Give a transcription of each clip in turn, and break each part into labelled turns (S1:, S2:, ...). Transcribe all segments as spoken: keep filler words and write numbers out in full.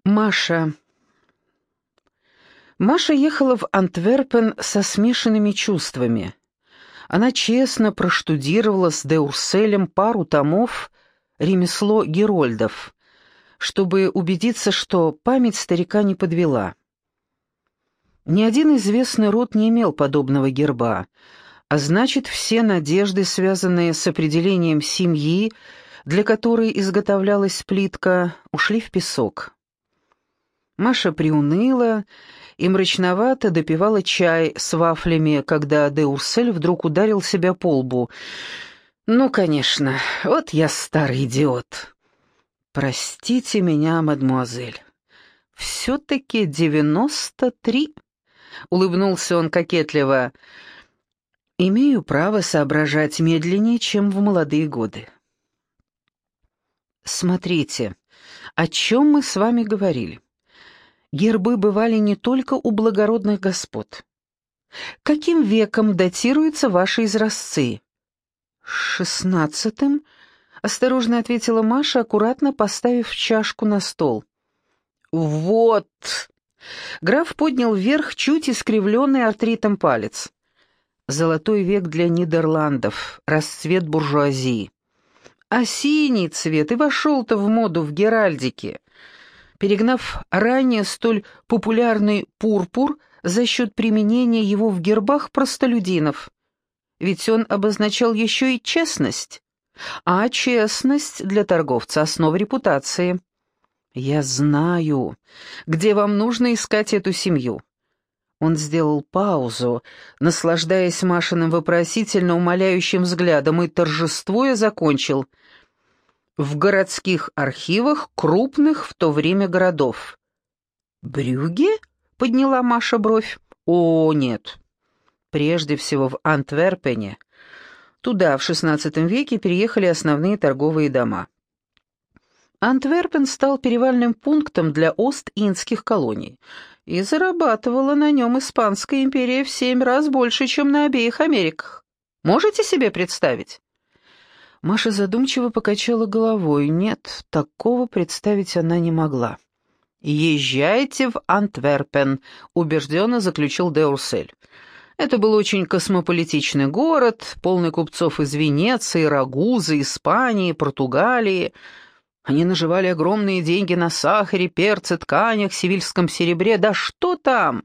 S1: Маша. Маша ехала в Антверпен со смешанными чувствами. Она честно проштудировала с де Урселем пару томов «Ремесло Герольдов», чтобы убедиться, что память старика не подвела. Ни один известный род не имел подобного герба, а значит, все надежды, связанные с определением семьи, для которой изготовлялась плитка, ушли в песок. Маша приуныла и мрачновато допивала чай с вафлями, когда де Урсель вдруг ударил себя по лбу. «Ну, конечно, вот я старый идиот. Простите меня, мадемуазель. Все-таки девяносто три», — улыбнулся он кокетливо. «Имею право соображать медленнее, чем в молодые годы». «Смотрите, о чем мы с вами говорили. Гербы бывали не только у благородных господ. Каким веком датируются ваши изразцы?» «Шестнадцатым», — осторожно ответила Маша, аккуратно поставив чашку на стол. «Вот!» — граф поднял вверх чуть искривленный артритом палец. «Золотой век для Нидерландов, расцвет буржуазии. А синий цвет и вошел-то в моду в геральдике, перегнав ранее столь популярный пурпур за счет применения его в гербах простолюдинов. Ведь он обозначал еще и честность, а честность для торговца — основа репутации. Я знаю, где вам нужно искать эту семью». Он сделал паузу, наслаждаясь Машиным вопросительно умоляющим взглядом, и, торжествуя, закончил: «В городских архивах крупных в то время городов». «Брюгге?» — подняла Маша бровь. «О, нет. Прежде всего в Антверпене. Туда в шестнадцатом веке переехали основные торговые дома. Антверпен стал перевальным пунктом для Ост-Индских колоний, и зарабатывала на нем Испанская империя в семь раз больше, чем на обеих Америках. Можете себе представить?» Маша задумчиво покачала головой. Нет, такого представить она не могла. «Езжайте в Антверпен», — убежденно заключил де Урсель. Это был очень космополитичный город, полный купцов из Венеции, Рагузы, Испании, Португалии. Они наживали огромные деньги на сахаре, перце, тканях, севильском серебре. Да что там!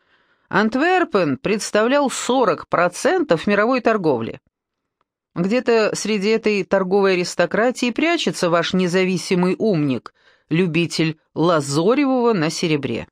S1: Антверпен представлял сорок процентов мировой торговли. Где-то среди этой торговой аристократии прячется ваш независимый умник, любитель лазоревого на серебре.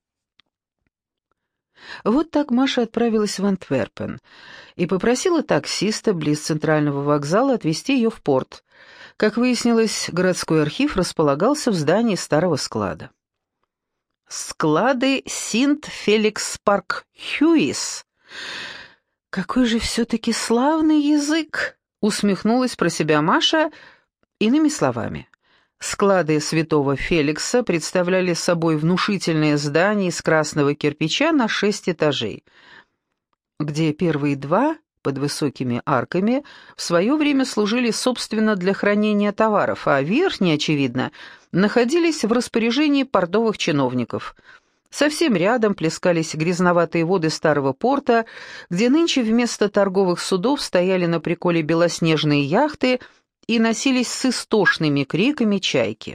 S1: Вот так Маша отправилась в Антверпен и попросила таксиста близ центрального вокзала отвезти ее в порт. Как выяснилось, городской архив располагался в здании старого склада. «Склады Синт-Феликс-Парк-Хьюис». «Какой же все-таки славный язык!» — усмехнулась про себя Маша. Иными словами, склады Святого Феликса представляли собой внушительное здание из красного кирпича на шесть этажей, где первые два, под высокими арками, в свое время служили, собственно, для хранения товаров, а верхние, очевидно, находились в распоряжении портовых чиновников. Совсем рядом плескались грязноватые воды старого порта, где нынче вместо торговых судов стояли на приколе белоснежные яхты и носились с истошными криками чайки.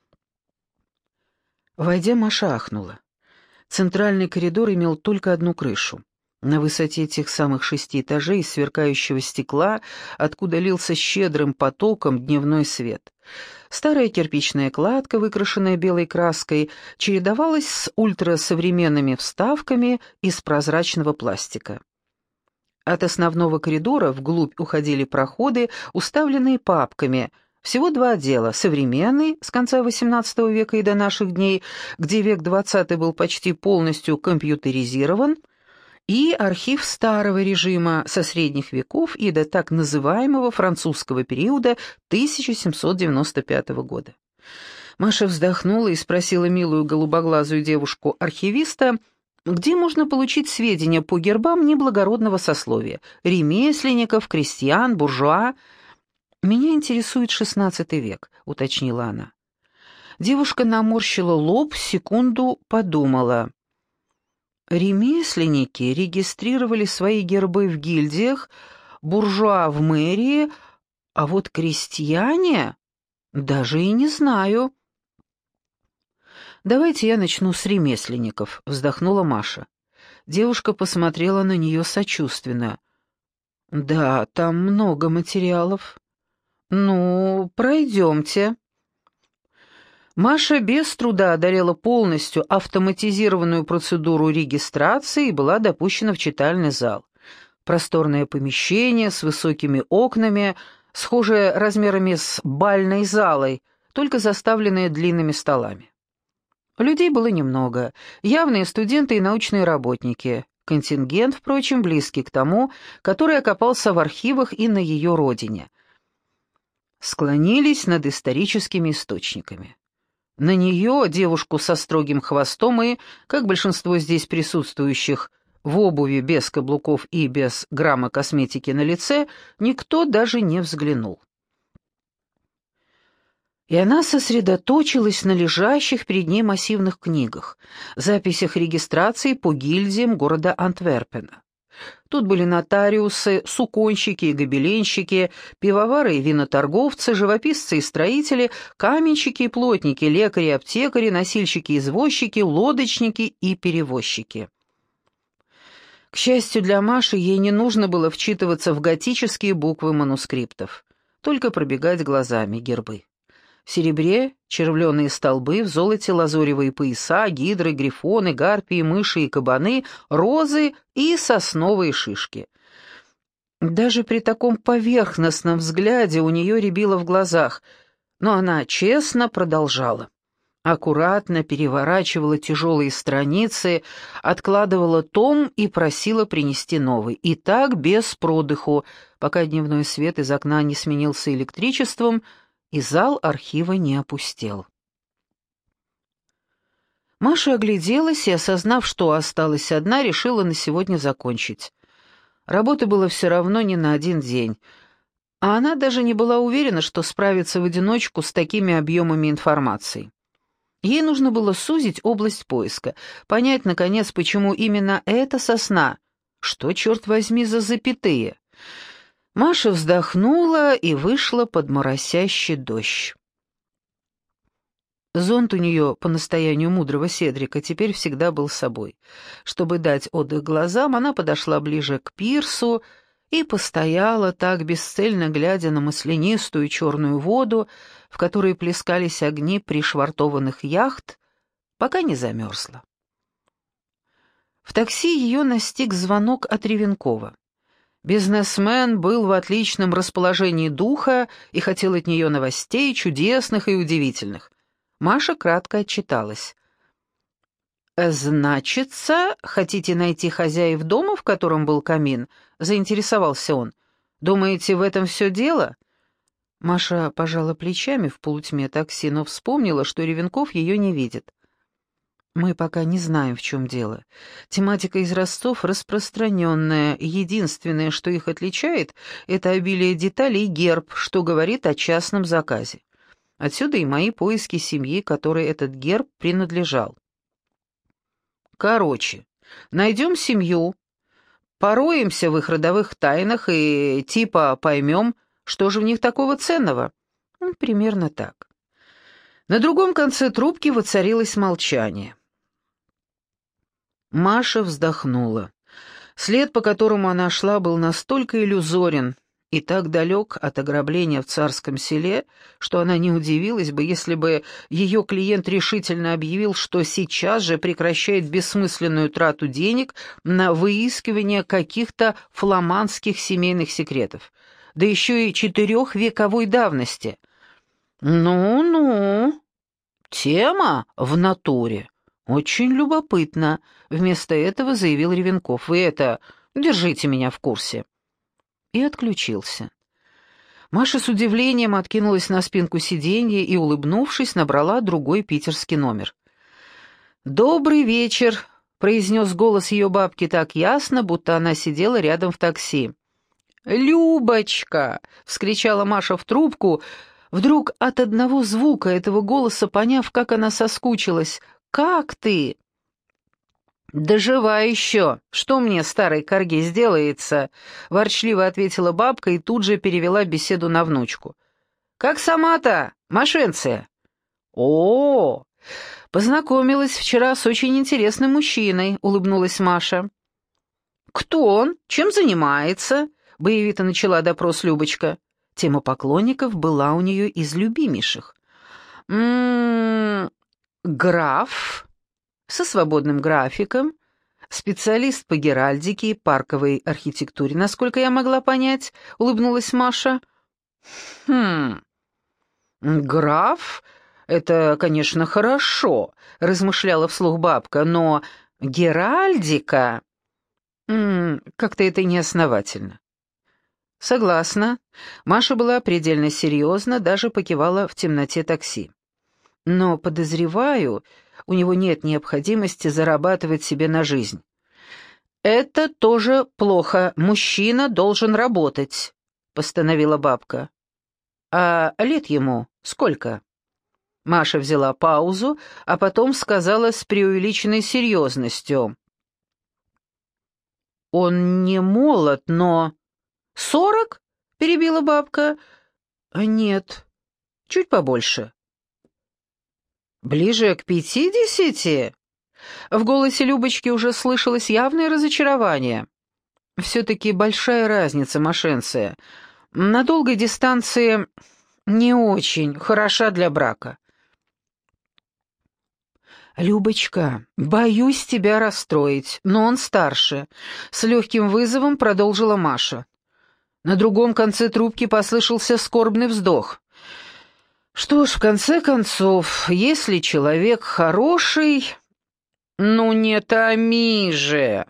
S1: Войдя, Маша ахнула. Центральный коридор имел только одну крышу. На высоте тех самых шести этажей из сверкающего стекла, откуда лился щедрым потоком дневной свет. Старая кирпичная кладка, выкрашенная белой краской, чередовалась с ультрасовременными вставками из прозрачного пластика. От основного коридора вглубь уходили проходы, уставленные папками. Всего два отдела: современный, с конца восемнадцатого века и до наших дней, где век двадцатый был почти полностью компьютеризирован, и архив старого режима со средних веков и до так называемого французского периода тысяча семьсот девяносто пятого года. Маша вздохнула и спросила милую голубоглазую девушку-архивиста, где можно получить сведения по гербам неблагородного сословия, ремесленников, крестьян, буржуа. «Меня интересует шестнадцатый век», — уточнила она. Девушка наморщила лоб, секунду подумала. Ремесленники регистрировали свои гербы в гильдиях, буржуа в мэрии, а вот крестьяне даже и не знаю. «Давайте я начну с ремесленников», — вздохнула Маша. Девушка посмотрела на нее сочувственно. «Да, там много материалов». «Ну, пройдемте». Маша без труда одолела полностью автоматизированную процедуру регистрации и была допущена в читальный зал. Просторное помещение с высокими окнами, схожее размерами с бальной залой, только заставленное длинными столами. Людей было немного, явные студенты и научные работники. Контингент, впрочем, близкий к тому, который окопался в архивах и на ее родине. Склонились над историческими источниками. На нее, девушку со строгим хвостом и, как большинство здесь присутствующих, в обуви без каблуков и без грамма косметики на лице, никто даже не взглянул. И она сосредоточилась на лежащих перед ней массивных книгах, записях регистрации по гильдиям города Антверпена. Тут были нотариусы, суконщики и гобеленщики, пивовары и виноторговцы, живописцы и строители, каменщики и плотники, лекари и аптекари, носильщики и извозчики, лодочники и перевозчики. К счастью для Маши, ей не нужно было вчитываться в готические буквы манускриптов, только пробегать глазами гербы. В серебре червленые столбы, в золоте лазоревые пояса, гидры, грифоны, гарпии, мыши и кабаны, розы и сосновые шишки. Даже при таком поверхностном взгляде у нее рябило в глазах, но она честно продолжала. Аккуратно переворачивала тяжелые страницы, откладывала том и просила принести новый. И так без продыху, пока дневной свет из окна не сменился электричеством, и зал архива не опустел. Маша огляделась и, осознав, что осталась одна, решила на сегодня закончить. Работы было все равно не на один день, а она даже не была уверена, что справится в одиночку с такими объемами информации. Ей нужно было сузить область поиска, понять, наконец, почему именно эта сосна, что, черт возьми, за запятые. Маша вздохнула и вышла под моросящий дождь. Зонт у нее, по настоянию мудрого Седрика, теперь всегда был с собой. Чтобы дать отдых глазам, она подошла ближе к пирсу и постояла так, бесцельно глядя на маслянистую черную воду, в которой плескались огни пришвартованных яхт, пока не замерзла. В такси ее настиг звонок от Ревенкова. Бизнесмен был в отличном расположении духа и хотел от нее новостей, чудесных и удивительных. Маша кратко отчиталась. «Значится, хотите найти хозяев дома, в котором был камин?» — заинтересовался он. «Думаете, в этом все дело?» Маша пожала плечами в полутьме такси, но вспомнила, что Ревенков ее не видит. «Мы пока не знаем, в чем дело. Тематика из Ростов распространенная. Единственное, что их отличает, это обилие деталей и герб, что говорит о частном заказе. Отсюда и мои поиски семьи, которой этот герб принадлежал. Короче, найдем семью, пороемся в их родовых тайнах и типа поймем, что же в них такого ценного. Ну, примерно так». На другом конце трубки воцарилось молчание. Маша вздохнула. След, по которому она шла, был настолько иллюзорен и так далек от ограбления в Царском Селе, что она не удивилась бы, если бы ее клиент решительно объявил, что сейчас же прекращает бессмысленную трату денег на выискивание каких-то фламандских семейных секретов, да еще и четырехвековой давности. «Ну-ну, тема в натуре. Очень любопытно», — вместо этого заявил Ревенков. «Вы это, держите меня в курсе». И отключился. Маша с удивлением откинулась на спинку сиденья и, улыбнувшись, набрала другой питерский номер. «Добрый вечер», — произнес голос ее бабки так ясно, будто она сидела рядом в такси. «Любочка!» — вскричала Маша в трубку, Вдруг от одного звука этого голоса, поняв, как она соскучилась: «Как ты?» «Да жива еще! Что мне, старой корге, сделается?» — ворчливо ответила бабка и тут же перевела беседу на внучку. «Как сама-то, Машенция?» «О, познакомилась вчера с очень интересным мужчиной», — улыбнулась Маша. «Кто он? Чем занимается?» — боевито начала допрос Любочка. Тема поклонников была у нее из любимейших. «М-м, граф со свободным графиком, специалист по геральдике и парковой архитектуре, насколько я могла понять», — улыбнулась Маша. «Хм, граф — это, конечно, хорошо», — размышляла вслух бабка, «но геральдика... М, как-то это неосновательно». «Согласна». Маша была предельно серьезна, даже покивала в темноте такси. «Но, подозреваю, у него нет необходимости зарабатывать себе на жизнь». «Это тоже плохо. Мужчина должен работать», — постановила бабка. «А лет ему сколько?» Маша взяла паузу, а потом сказала с преувеличенной серьезностью. «Он не молод, но...» «Сорок?» — перебила бабка. «Нет, чуть побольше». «Ближе к пятидесяти?» В голосе Любочки уже слышалось явное разочарование. «Все-таки большая разница, Машенция. На долгой дистанции не очень хороша для брака». «Любочка, боюсь тебя расстроить, но он старше», — с легким вызовом продолжила Маша. На другом конце трубки послышался скорбный вздох. «Что ж, в конце концов, если человек хороший...» «Ну не томи же!»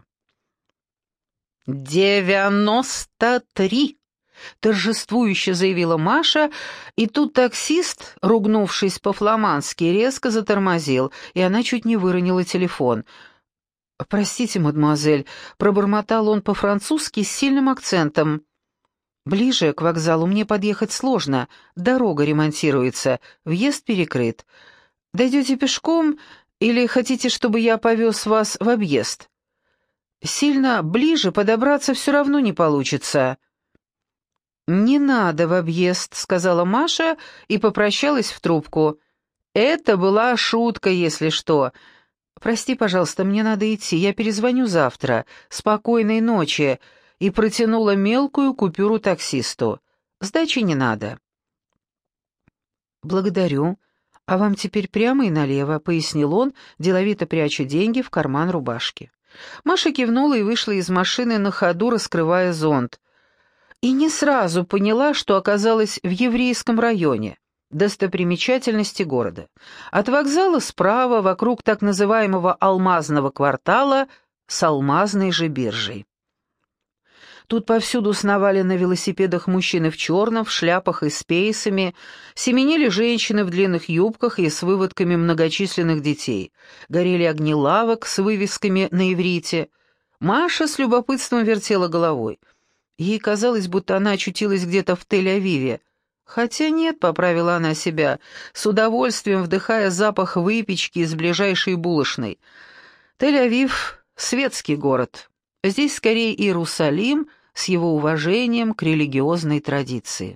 S1: «Девяносто три!» — торжествующе заявила Маша, и тут таксист, ругнувшись по-фламандски, резко затормозил, и она чуть не выронила телефон. «Простите, мадемуазель», — пробормотал он по-французски с сильным акцентом. «Ближе к вокзалу мне подъехать сложно, дорога ремонтируется, въезд перекрыт. Дойдете пешком или хотите, чтобы я повез вас в объезд? Сильно ближе подобраться все равно не получится». «Не надо в объезд», — сказала Маша и попрощалась в трубку. «Это была шутка, если что. Прости, пожалуйста, мне надо идти, я перезвоню завтра. Спокойной ночи», и протянула мелкую купюру таксисту. «Сдачи не надо». «Благодарю. А вам теперь прямо и налево», — пояснил он, деловито пряча деньги в карман рубашки. Маша кивнула и вышла из машины на ходу, раскрывая зонт. И не сразу поняла, что оказалась в еврейском районе, достопримечательности города. От вокзала справа, вокруг так называемого алмазного квартала, с алмазной же биржей. Тут повсюду сновали на велосипедах мужчины в черном, в шляпах и с пейсами, семенили женщины в длинных юбках и с выводками многочисленных детей, горели огни лавок с вывесками на иврите. Маша с любопытством вертела головой. Ей казалось, будто она очутилась где-то в Тель-Авиве. Хотя нет, поправила она себя, с удовольствием вдыхая запах выпечки из ближайшей булочной. Тель-Авив — светский город. Здесь скорее Иерусалим с его уважением к религиозной традиции.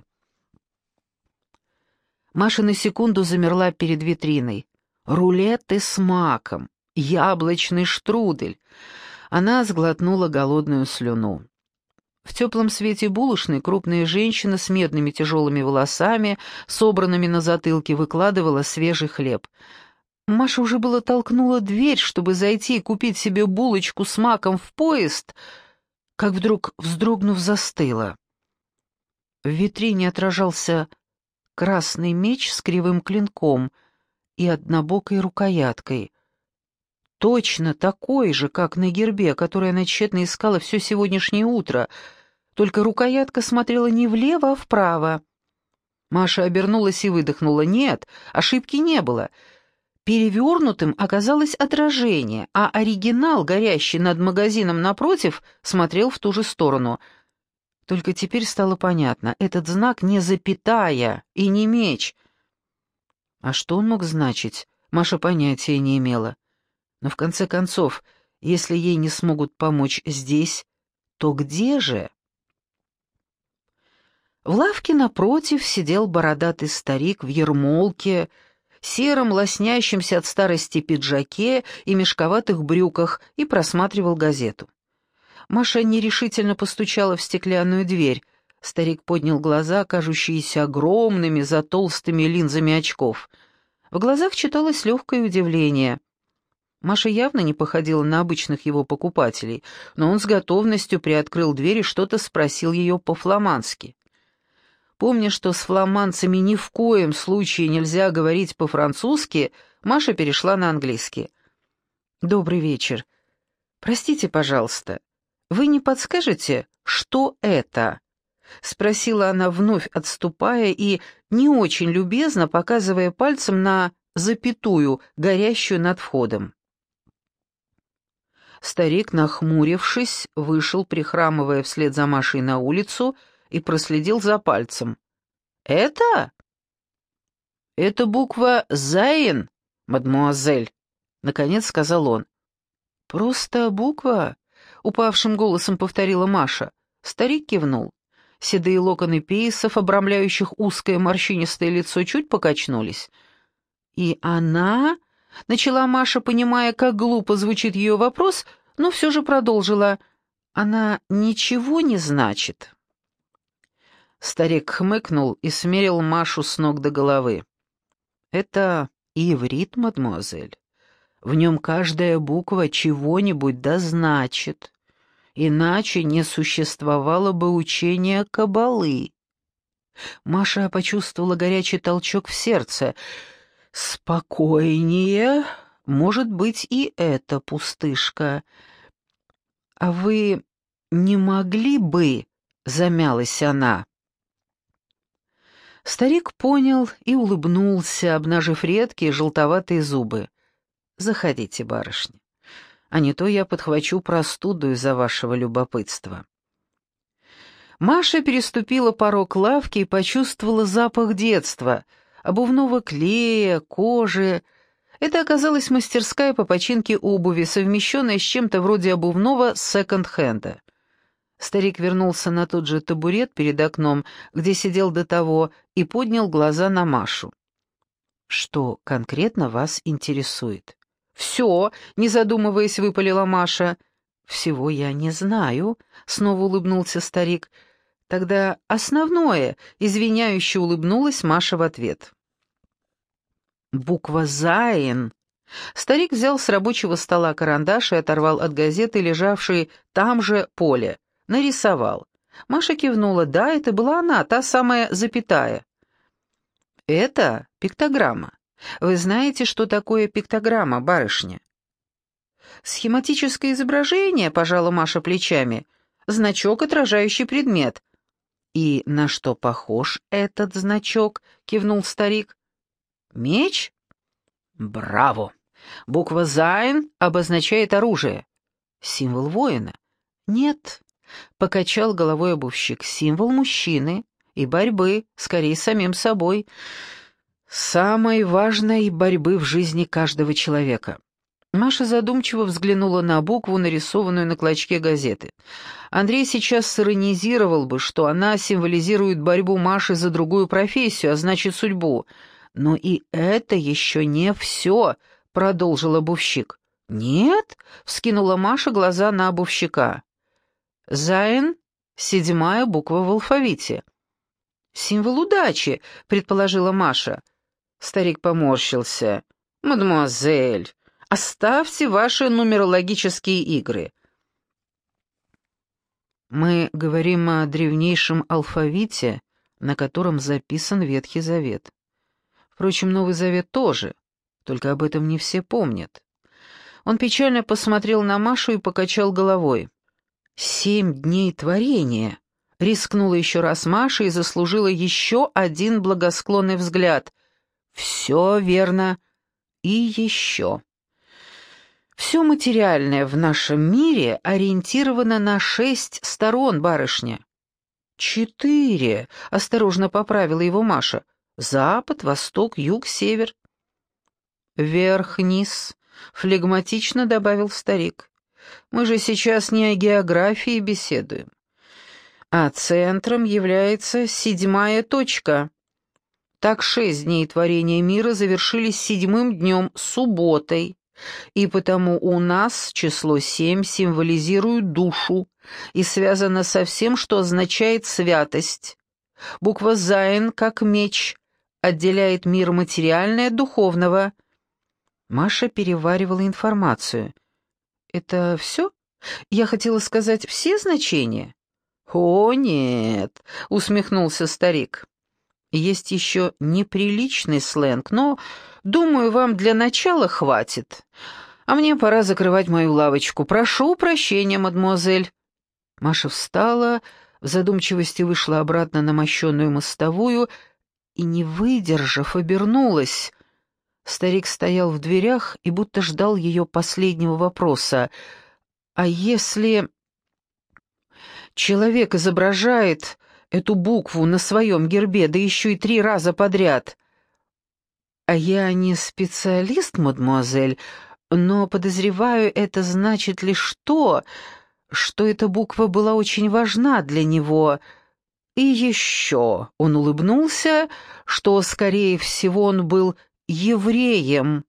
S1: Маша на секунду замерла перед витриной. Рулеты с маком, яблочный штрудель. Она сглотнула голодную слюну. В теплом свете булочной крупная женщина с медными тяжелыми волосами, собранными на затылке, выкладывала свежий хлеб. Маша уже было толкнула дверь, чтобы зайти и купить себе булочку с маком в поезд, как вдруг, вздрогнув, застыла. В витрине отражался красный меч с кривым клинком и однобокой рукояткой. Точно такой же, как на гербе, который она тщетно искала все сегодняшнее утро, только рукоятка смотрела не влево, а вправо. Маша обернулась и выдохнула. Нет, ошибки не было. Перевернутым оказалось отражение, а оригинал, горящий над магазином напротив, смотрел в ту же сторону. Только теперь стало понятно, этот знак не запятая и не меч. А что он мог значить, Маша понятия не имела. Но в конце концов, если ей не смогут помочь здесь, то где же? В лавке напротив сидел бородатый старик в ермолке, сером, лоснящемся от старости пиджаке и мешковатых брюках, и просматривал газету. Маша нерешительно постучала в стеклянную дверь. Старик поднял глаза, кажущиеся огромными за толстыми линзами очков. В глазах читалось легкое удивление. Маша явно не походила на обычных его покупателей, но он с готовностью приоткрыл дверь и что-то спросил ее по-фламандски. Помня, что с фламандцами ни в коем случае нельзя говорить по-французски, Маша перешла на английский. «Добрый вечер. Простите, пожалуйста, вы не подскажете, что это?» — спросила она, вновь отступая и не очень любезно показывая пальцем на запятую, горящую над входом. Старик, нахмурившись, вышел, прихрамывая вслед за Машей на улицу, и проследил за пальцем. «Это?» «Это буква «Зайн», мадмуазель», — наконец сказал он. «Просто буква?» — упавшим голосом повторила Маша. Старик кивнул. Седые локоны пейсов, обрамляющих узкое морщинистое лицо, чуть покачнулись. «И она?» — начала Маша, понимая, как глупо звучит ее вопрос, но все же продолжила. «Она ничего не значит?» Старик хмыкнул и смерил Машу с ног до головы. «Это иврит, мадемуазель. В нем каждая буква чего-нибудь да значит. Иначе не существовало бы учения каббалы». Маша почувствовала горячий толчок в сердце. «Спокойнее, может быть, и это пустышка. А вы не могли бы...» — замялась она. Старик понял и улыбнулся, обнажив редкие желтоватые зубы. «Заходите, барышня, а не то я подхвачу простуду из-за вашего любопытства». Маша переступила порог лавки и почувствовала запах детства, обувного клея, кожи. Это оказалась мастерская по починке обуви, совмещенная с чем-то вроде обувного секонд-хенда. Старик вернулся на тот же табурет перед окном, где сидел до того, и поднял глаза на Машу. «Что конкретно вас интересует?» «Все», — не задумываясь, выпалила Маша. «Всего я не знаю», — снова улыбнулся старик. «Тогда основное», — извиняюще улыбнулась Маша в ответ. «Буква «Зайн». Старик взял с рабочего стола карандаш и оторвал от газеты, лежавшей там же, поле. Нарисовал. Маша кивнула. Да, это была она, та самая запятая. «Это пиктограмма. Вы знаете, что такое пиктограмма, барышня?» «Схематическое изображение», — пожала Маша плечами. «Значок, отражающий предмет». «И на что похож этот значок?» — кивнул старик. «Меч?» «Браво! Буква «Зайн» обозначает оружие. Символ воина?» «Нет», — покачал головой обувщик, — «символ мужчины и борьбы, скорее, с самим собой, самой важной борьбы в жизни каждого человека». Маша задумчиво взглянула на букву, нарисованную на клочке газеты. Андрей сейчас сиронизировал бы, что она символизирует борьбу Маши за другую профессию, а значит, судьбу. «Но и это еще не все», — продолжил обувщик. «Нет?» — вскинула Маша глаза на обувщика. «Зайн — седьмая буква в алфавите». «Символ удачи», — предположила Маша. Старик поморщился. «Мадемуазель, оставьте ваши нумерологические игры». «Мы говорим о древнейшем алфавите, на котором записан Ветхий Завет. Впрочем, Новый Завет тоже, только об этом не все помнят». Он печально посмотрел на Машу и покачал головой. «Семь дней творения», — рискнула еще раз Маша и заслужила еще один благосклонный взгляд. «Все верно. И еще. Все материальное в нашем мире ориентировано на шесть сторон, барышня. «Четыре», — осторожно поправила его Маша. «Запад, восток, юг, север». «Вверх-вниз», — флегматично добавил старик. «Мы же сейчас не о географии беседуем. А центром является седьмая точка. Так шесть дней творения мира завершились седьмым днем, субботой, и потому у нас число семь символизирует душу и связано со всем, что означает святость. Буква «зайн», как меч, отделяет мир материальное от духовного». Маша переваривала информацию. «Это все? Я хотела сказать все значения?» «О, нет», — усмехнулся старик. «Есть еще неприличный сленг, но, думаю, вам для начала хватит. А мне пора закрывать мою лавочку. Прошу прощения, мадемуазель». Маша встала, в задумчивости вышла обратно на мощенную мостовую и, не выдержав, обернулась. Старик стоял в дверях и будто ждал ее последнего вопроса. «А если человек изображает эту букву на своем гербе, да еще и три раза подряд?» «А я не специалист, мадемуазель, но подозреваю, это значит лишь то, что эта буква была очень важна для него. И еще он улыбнулся, что, скорее всего, он был евреем».